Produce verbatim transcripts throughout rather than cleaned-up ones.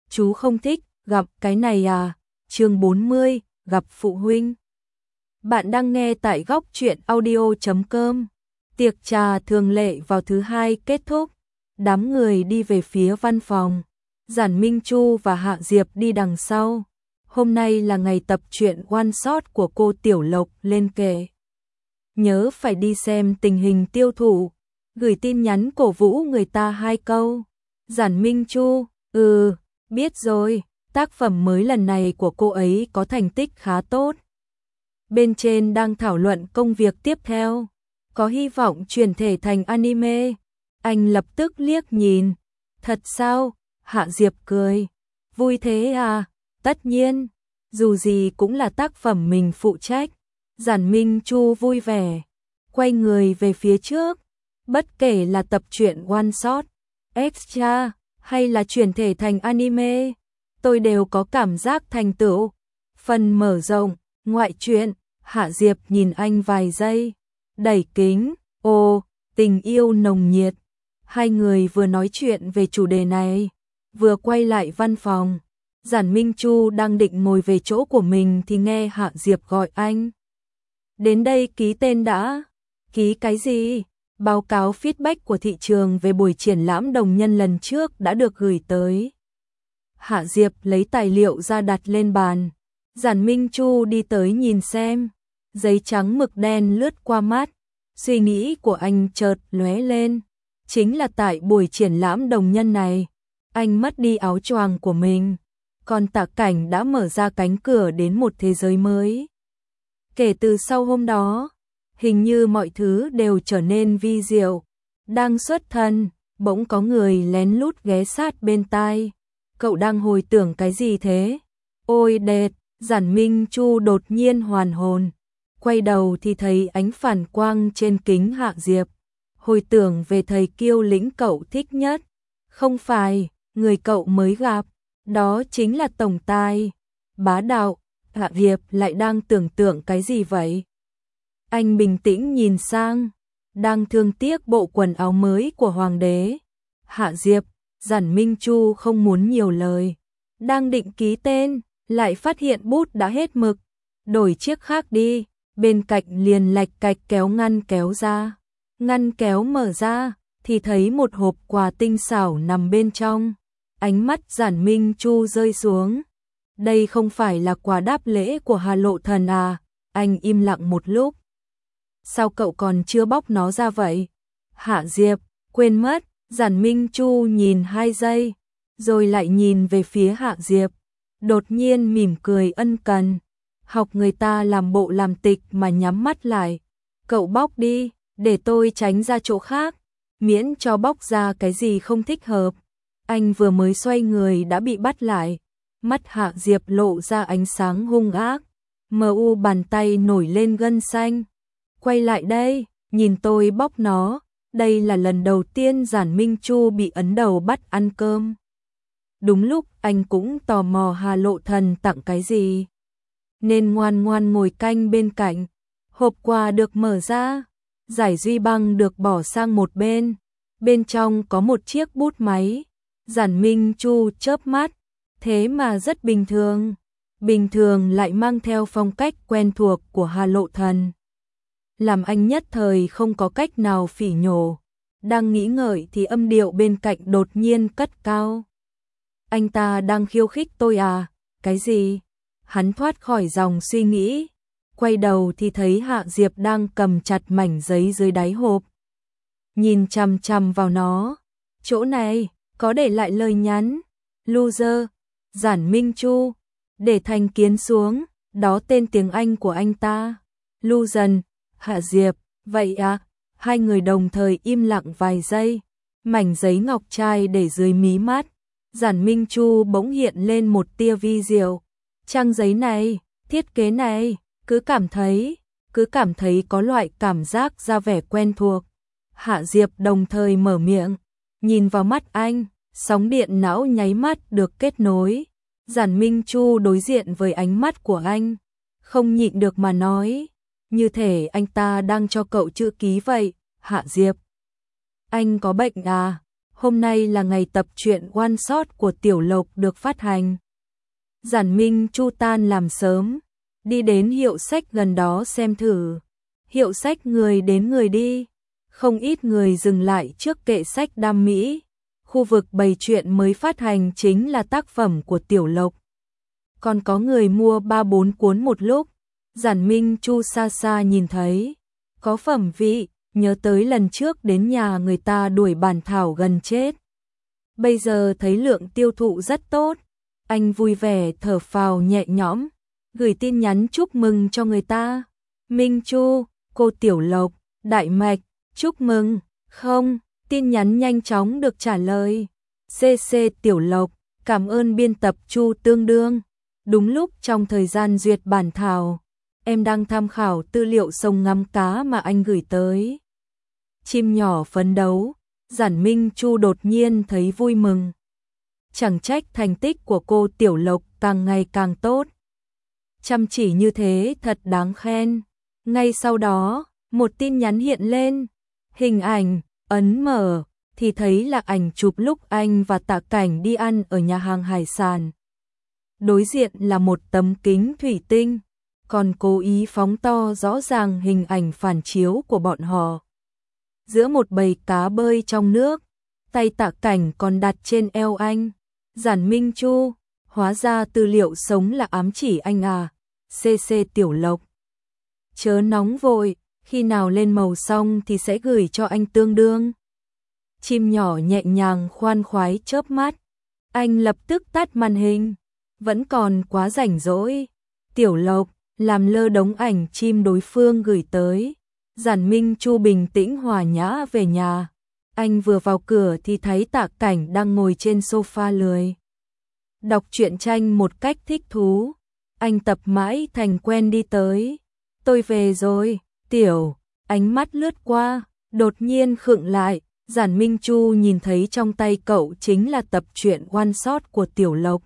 chú không thích gặp cái này à? Chương bốn mươi, gặp phụ huynh. Bạn đang nghe tại góc truyện audio chấm com. Tiệc trà thường lệ vào thứ hai kết thúc, đám người đi về phía văn phòng. Giản Minh Chu và Hạ Diệp đi đằng sau. Hôm nay là ngày tập truyện one shot của cô Tiểu Lộc lên kệ. Nhớ phải đi xem tình hình tiêu thụ, gửi tin nhắn cổ vũ người ta hai câu. Giản Minh Chu, ừ, biết rồi, tác phẩm mới lần này của cô ấy có thành tích khá tốt. Bên trên đang thảo luận công việc tiếp theo, có hy vọng chuyển thể thành anime. Anh lập tức liếc nhìn, thật sao? Hạ Diệp cười, vui thế à? Tất nhiên, dù gì cũng là tác phẩm mình phụ trách. Giản Minh Chu vui vẻ, quay người về phía trước. Bất kể là tập truyện one shot, extra hay là chuyển thể thành anime, tôi đều có cảm giác thành tựu. Phần mở rộng, ngoại truyện, Hạ Diệp nhìn anh vài giây, đẩy kính, ồ, tình yêu nồng nhiệt. Hai người vừa nói chuyện về chủ đề này, vừa quay lại văn phòng. Giản Minh Chu đang định ngồi về chỗ của mình thì nghe Hạ Diệp gọi anh. Đến đây ký tên đã. Ký cái gì? Báo cáo feedback của thị trường về buổi triển lãm đồng nhân lần trước đã được gửi tới. Hạ Diệp lấy tài liệu ra đặt lên bàn. Giản Minh Chu đi tới nhìn xem. Giấy trắng mực đen lướt qua mắt. Suy nghĩ của anh chợt lóe lên. Chính là tại buổi triển lãm đồng nhân này, anh mất đi áo choàng của mình. Còn Tạ Cảnh đã mở ra cánh cửa đến một thế giới mới. Kể từ sau hôm đó, hình như mọi thứ đều trở nên vi diệu. Đang xuất thần, bỗng có người lén lút ghé sát bên tai. Cậu đang hồi tưởng cái gì thế? Ôi đệt, Giản Minh Chu đột nhiên hoàn hồn. Quay đầu thì thấy ánh phản quang trên kính Hạ Diệp. Hồi tưởng về thầy kiêu lĩnh cậu thích nhất. Không phải, người cậu mới gặp, đó chính là tổng tài. Bá đạo, Hạ Diệp lại đang tưởng tượng cái gì vậy? Anh bình tĩnh nhìn sang, đang thương tiếc bộ quần áo mới của hoàng đế. Hạ Diệp, Giản Minh Chu không muốn nhiều lời. Đang định ký tên, lại phát hiện bút đã hết mực. Đổi chiếc khác đi, bên cạnh liền lạch cạch kéo ngăn kéo ra. Ngăn kéo mở ra, thì thấy một hộp quà tinh xảo nằm bên trong. Ánh mắt Giản Minh Chu rơi xuống. Đây không phải là quà đáp lễ của Hà Lộ Thần à? Anh im lặng một lúc. Sao cậu còn chưa bóc nó ra vậy? Hạ Diệp, quên mất. Giản Minh Chu nhìn hai giây, rồi lại nhìn về phía Hạ Diệp. Đột nhiên mỉm cười ân cần. Học người ta làm bộ làm tịch mà nhắm mắt lại. Cậu bóc đi, để tôi tránh ra chỗ khác. Miễn cho bóc ra cái gì không thích hợp. Anh vừa mới xoay người đã bị bắt lại. Mắt Hạ Diệp lộ ra ánh sáng hung ác. Mờ u bàn tay nổi lên gân xanh. Quay lại đây, nhìn tôi bóc nó. Đây là lần đầu tiên Giản Minh Chu bị ấn đầu bắt ăn cơm. Đúng lúc anh cũng tò mò Hà Lộ Thần tặng cái gì, nên ngoan ngoan ngồi canh bên cạnh. Hộp quà được mở ra, giải duy băng được bỏ sang một bên. Bên trong có một chiếc bút máy. Giản Minh Chu chớp mắt, thế mà rất bình thường. Bình thường lại mang theo phong cách quen thuộc của Hà Lộ Thần. Làm anh nhất thời không có cách nào phỉ nhổ. Đang nghĩ ngợi thì âm điệu bên cạnh đột nhiên cất cao. Anh ta đang khiêu khích tôi à? Cái gì? Hắn thoát khỏi dòng suy nghĩ. Quay đầu thì thấy Hạ Diệp đang cầm chặt mảnh giấy dưới đáy hộp. Nhìn chằm chằm vào nó. Chỗ này, có để lại lời nhắn. Loser, Giản Minh Chu. Để thành kiến xuống, đó tên tiếng Anh của anh ta. Loser. Hạ Diệp, vậy à? Hai người đồng thời im lặng vài giây. Mảnh giấy ngọc trai để dưới mí mắt. Giản Minh Chu bỗng hiện lên một tia vi diệu. Trang giấy này, thiết kế này, cứ cảm thấy, cứ cảm thấy có loại cảm giác ra vẻ quen thuộc. Hạ Diệp đồng thời mở miệng, nhìn vào mắt anh, sóng điện não nháy mắt được kết nối. Giản Minh Chu đối diện với ánh mắt của anh, không nhịn được mà nói, như thể anh ta đang cho cậu chữ ký vậy. Hạ Diệp, anh có bệnh à? hôm nay là ngày tập truyện one shot của Tiểu Lộc được phát hành. Giản Minh Chu tan làm sớm, đi đến hiệu sách gần đó xem thử. Hiệu sách người đến người đi, không ít người dừng lại trước kệ sách đam mỹ. Khu vực bày truyện mới phát hành chính là tác phẩm của Tiểu Lộc. Còn có người mua ba bốn cuốn một lúc. Giản Minh Chu xa xa nhìn thấy, có phẩm vị, nhớ tới lần trước đến nhà người ta đuổi bản thảo gần chết. Bây giờ thấy lượng tiêu thụ rất tốt, anh vui vẻ thở phào nhẹ nhõm, gửi tin nhắn chúc mừng cho người ta. Minh Chu, cô Tiểu Lộc, Đại Mạch, chúc mừng. Không, tin nhắn nhanh chóng được trả lời. xê xê Tiểu Lộc, cảm ơn biên tập Chu tương đương. Đúng lúc trong thời gian duyệt bản thảo, em đang tham khảo tư liệu sông ngắm cá mà anh gửi tới. Chim nhỏ phấn đấu, Giản Minh Chu đột nhiên thấy vui mừng. Chẳng trách thành tích của cô Tiểu Lộc càng ngày càng tốt. Chăm chỉ như thế thật đáng khen. Ngay sau đó, một tin nhắn hiện lên. Hình ảnh, ấn mở, thì thấy là ảnh chụp lúc anh và Tạ Cảnh đi ăn ở nhà hàng hải sản. Đối diện là một tấm kính thủy tinh, còn cố ý phóng to rõ ràng hình ảnh phản chiếu của bọn họ. Giữa một bầy cá bơi trong nước, tay Tạ Cảnh còn đặt trên eo anh. Giản Minh Chu, hóa ra tư liệu sống là ám chỉ anh à. xê xê Tiểu Lộc, chớ nóng vội, khi nào lên màu xong thì sẽ gửi cho anh tương đương. Chim nhỏ nhẹ nhàng khoan khoái chớp mắt, anh lập tức tắt màn hình, vẫn còn quá rảnh rỗi. Tiểu Lộc làm lơ đống ảnh chim đối phương gửi tới. Giản Minh Chu bình tĩnh hòa nhã về nhà. Anh vừa vào cửa thì thấy Tạ Cảnh đang ngồi trên sofa lười đọc truyện tranh một cách thích thú. Anh tập mãi thành quen đi tới. Tôi về rồi, Tiểu. Ánh mắt lướt qua, đột nhiên khựng lại. Giản Minh Chu nhìn thấy trong tay cậu chính là tập truyện one shot của Tiểu Lộc.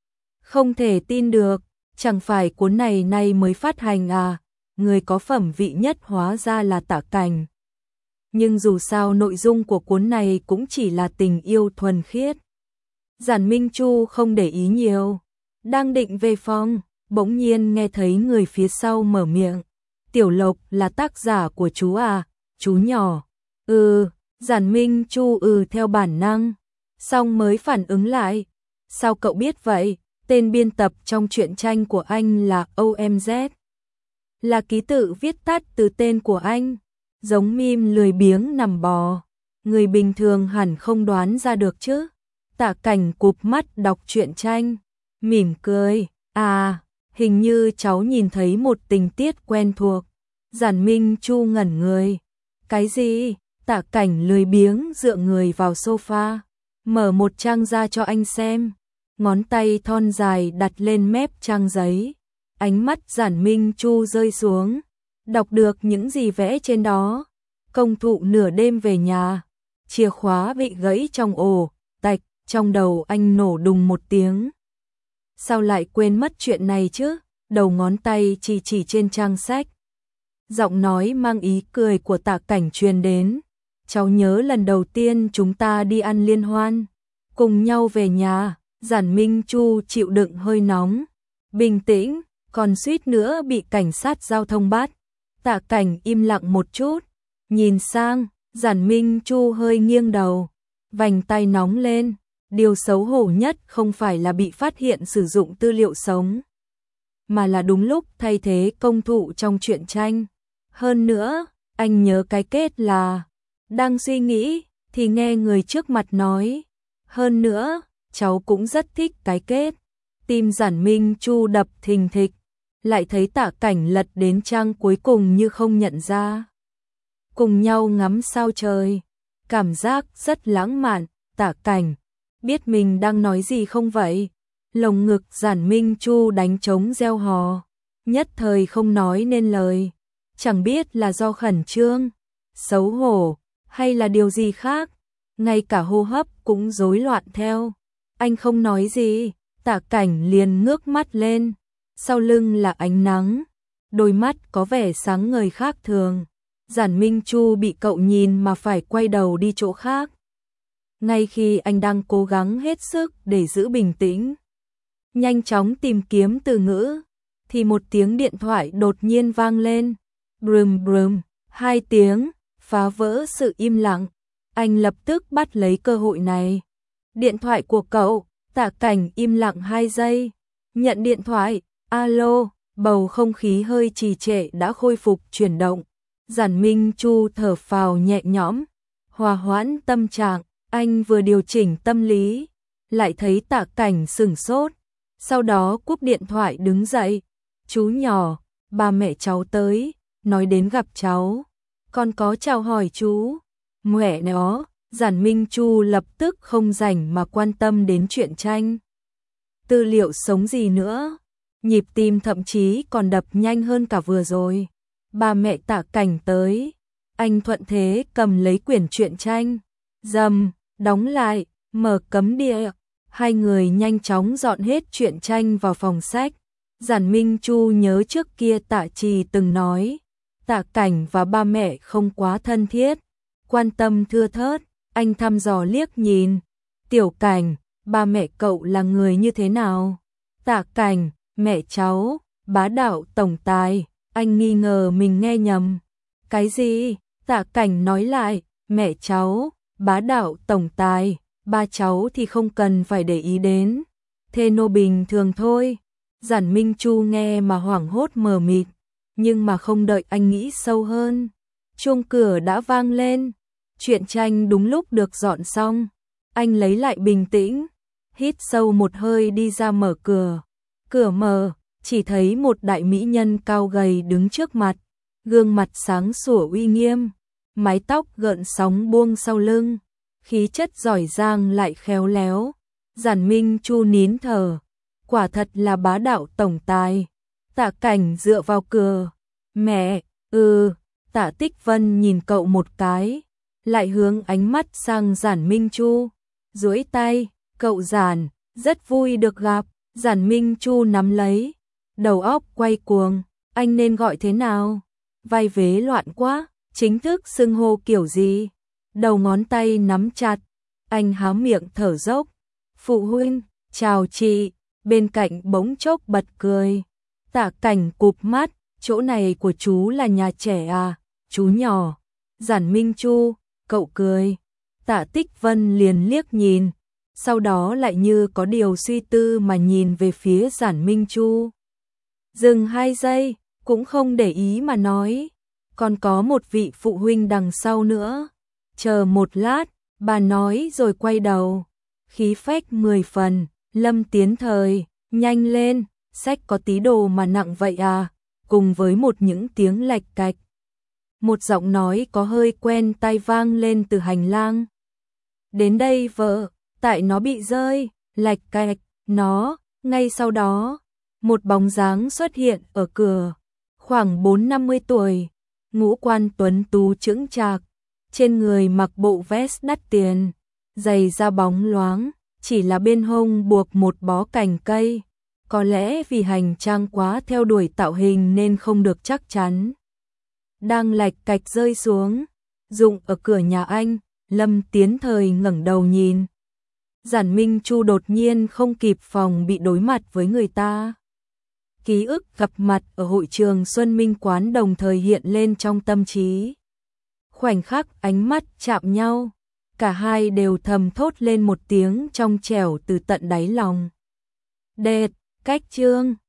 Không thể tin được, chẳng phải cuốn này nay mới phát hành à, người có phẩm vị nhất hóa ra là Tạ Cảnh. Nhưng dù sao nội dung của cuốn này cũng chỉ là tình yêu thuần khiết. Giản Minh Chu không để ý nhiều, đang định về phòng, bỗng nhiên nghe thấy người phía sau mở miệng. Tiểu Lộc là tác giả của chú à, chú nhỏ. Ừ, Giản Minh Chu ừ theo bản năng, xong mới phản ứng lại. Sao cậu biết vậy? Tên biên tập trong truyện tranh của anh là o em zét. Là ký tự viết tắt từ tên của anh. Giống meme lười biếng nằm bò. Người bình thường hẳn không đoán ra được chứ. Tạ Cảnh cụp mắt đọc truyện tranh, mỉm cười. À, hình như cháu nhìn thấy một tình tiết quen thuộc. Giản Minh Chu ngẩn người. Cái gì? Tạ Cảnh lười biếng dựa người vào sofa, mở một trang ra cho anh xem. Ngón tay thon dài đặt lên mép trang giấy. Ánh mắt Giản Minh Chu rơi xuống, đọc được những gì vẽ trên đó. Công thụ nửa đêm về nhà, chìa khóa bị gãy trong ổ, tạch, trong đầu anh nổ đùng một tiếng. Sao lại quên mất chuyện này chứ? Đầu ngón tay chỉ chỉ trên trang sách. Giọng nói mang ý cười của Tạ Cảnh truyền đến. Cháu nhớ lần đầu tiên chúng ta đi ăn liên hoan, cùng nhau về nhà. Giản Minh Chu chịu đựng hơi nóng, bình tĩnh, còn suýt nữa bị cảnh sát giao thông bắt. Tạ Cảnh im lặng một chút, nhìn sang. Giản Minh Chu hơi nghiêng đầu, vành tay nóng lên. Điều xấu hổ nhất không phải là bị phát hiện sử dụng tư liệu sống, mà là đúng lúc thay thế công thụ trong truyện tranh. Hơn nữa, anh nhớ cái kết là, đang suy nghĩ thì nghe người trước mặt nói. Hơn nữa, cháu cũng rất thích cái kết. Tim Giản Minh Chu đập thình thịch, lại thấy Tạ Cảnh lật đến trang cuối cùng như không nhận ra. Cùng nhau ngắm sao trời, cảm giác rất lãng mạn. Tạ Cảnh biết mình đang nói gì không vậy? Lồng ngực Giản Minh Chu đánh trống reo hò, nhất thời không nói nên lời. Chẳng biết là do khẩn trương, xấu hổ hay là điều gì khác, ngay cả hô hấp cũng rối loạn theo. Anh không nói gì, Tạ Cảnh liền ngước mắt lên, sau lưng là ánh nắng, đôi mắt có vẻ sáng ngời khác thường. Giản Minh Chu bị cậu nhìn mà phải quay đầu đi chỗ khác. Ngay khi anh đang cố gắng hết sức để giữ bình tĩnh, nhanh chóng tìm kiếm từ ngữ, thì một tiếng điện thoại đột nhiên vang lên. Brum brum, hai tiếng, phá vỡ sự im lặng. Anh lập tức bắt lấy cơ hội này. Điện thoại của cậu. Tạ Cảnh im lặng hai giây. Nhận điện thoại. Alo, bầu không khí hơi trì trệ đã khôi phục chuyển động. Giản Minh Chu thở phào nhẹ nhõm, hòa hoãn tâm trạng. Anh vừa điều chỉnh tâm lý, lại thấy Tạ Cảnh sửng sốt. Sau đó cúp điện thoại đứng dậy. Chú nhỏ, ba mẹ cháu tới, nói đến gặp cháu. Con có chào hỏi chú. Mẹ nó, Giản Minh Chu lập tức không rảnh mà quan tâm đến chuyện tranh. Tư liệu sống gì nữa. Nhịp tim thậm chí còn đập nhanh hơn cả vừa rồi. Ba mẹ Tạ Cảnh tới. Anh thuận thế cầm lấy quyển truyện tranh. Dầm, đóng lại, mở cấm địa. Hai người nhanh chóng dọn hết truyện tranh vào phòng sách. Giản Minh Chu nhớ trước kia Tạ Trì từng nói, Tạ Cảnh và ba mẹ không quá thân thiết, quan tâm thưa thớt. Anh thăm dò liếc nhìn. Tiểu Cảnh, ba mẹ cậu là người như thế nào? Tạ Cảnh, mẹ cháu, bá đạo tổng tài. Anh nghi ngờ mình nghe nhầm. Cái gì? Tạ Cảnh nói lại, mẹ cháu, bá đạo tổng tài, ba cháu thì không cần phải để ý đến. Thế nô bình thường thôi. Giản Minh Chu nghe mà hoảng hốt mờ mịt, nhưng mà không đợi anh nghĩ sâu hơn. Chuông cửa đã vang lên, truyện tranh đúng lúc được dọn xong. Anh lấy lại bình tĩnh, hít sâu một hơi đi ra mở cửa. Cửa mở, chỉ thấy một đại mỹ nhân cao gầy đứng trước mặt, gương mặt sáng sủa uy nghiêm, mái tóc gợn sóng buông sau lưng, khí chất giỏi giang lại khéo léo. Giản Minh Chu nín thở, quả thật là bá đạo tổng tài. Tạ Cảnh dựa vào cửa. Mẹ, ừ. Tạ Tích Vân nhìn cậu một cái, lại hướng ánh mắt sang Giản Minh Chu, duỗi tay, cậu Giản, rất vui được gặp. Giản Minh Chu nắm lấy, đầu óc quay cuồng, anh nên gọi thế nào? Vai vế loạn quá, chính thức xưng hô kiểu gì? Đầu ngón tay nắm chặt, anh há miệng thở dốc. Phụ huynh, chào chị. Bên cạnh bỗng chốc bật cười. Tạ Cảnh cụp mắt, chỗ này của chú là nhà trẻ à, chú nhỏ. Giản Minh Chu, cậu cười. Tạ Tích Vân liền liếc nhìn, sau đó lại như có điều suy tư mà nhìn về phía Giản Minh Chu. Dừng hai giây, cũng không để ý mà nói, còn có một vị phụ huynh đằng sau nữa. Chờ một lát, bà nói rồi quay đầu. Khí phách mười phần. Lâm Tiến Thời, nhanh lên, sách có tí đồ mà nặng vậy à, cùng với một những tiếng lạch cạch. Một giọng nói có hơi quen tai vang lên từ hành lang. Đến đây vợ, tại nó bị rơi, lạch cạch, nó, ngay sau đó, một bóng dáng xuất hiện ở cửa, khoảng bốn năm mươi tuổi, ngũ quan tuấn tú chững chạc, trên người mặc bộ vest đắt tiền, giày da bóng loáng. Chỉ là bên hông buộc một bó cành cây, có lẽ vì hành trang quá theo đuổi tạo hình nên không được chắc chắn. Đang lạch cạch rơi xuống, rụng ở cửa nhà anh. Lâm Tiến Thời ngẩng đầu nhìn. Giản Minh Chu đột nhiên không kịp phòng bị đối mặt với người ta. Ký ức gặp mặt ở hội trường Xuân Minh Quán đồng thời hiện lên trong tâm trí. Khoảnh khắc ánh mắt chạm nhau, cả hai đều thầm thốt lên một tiếng trong trẻo từ tận đáy lòng. Đệt, cách chương.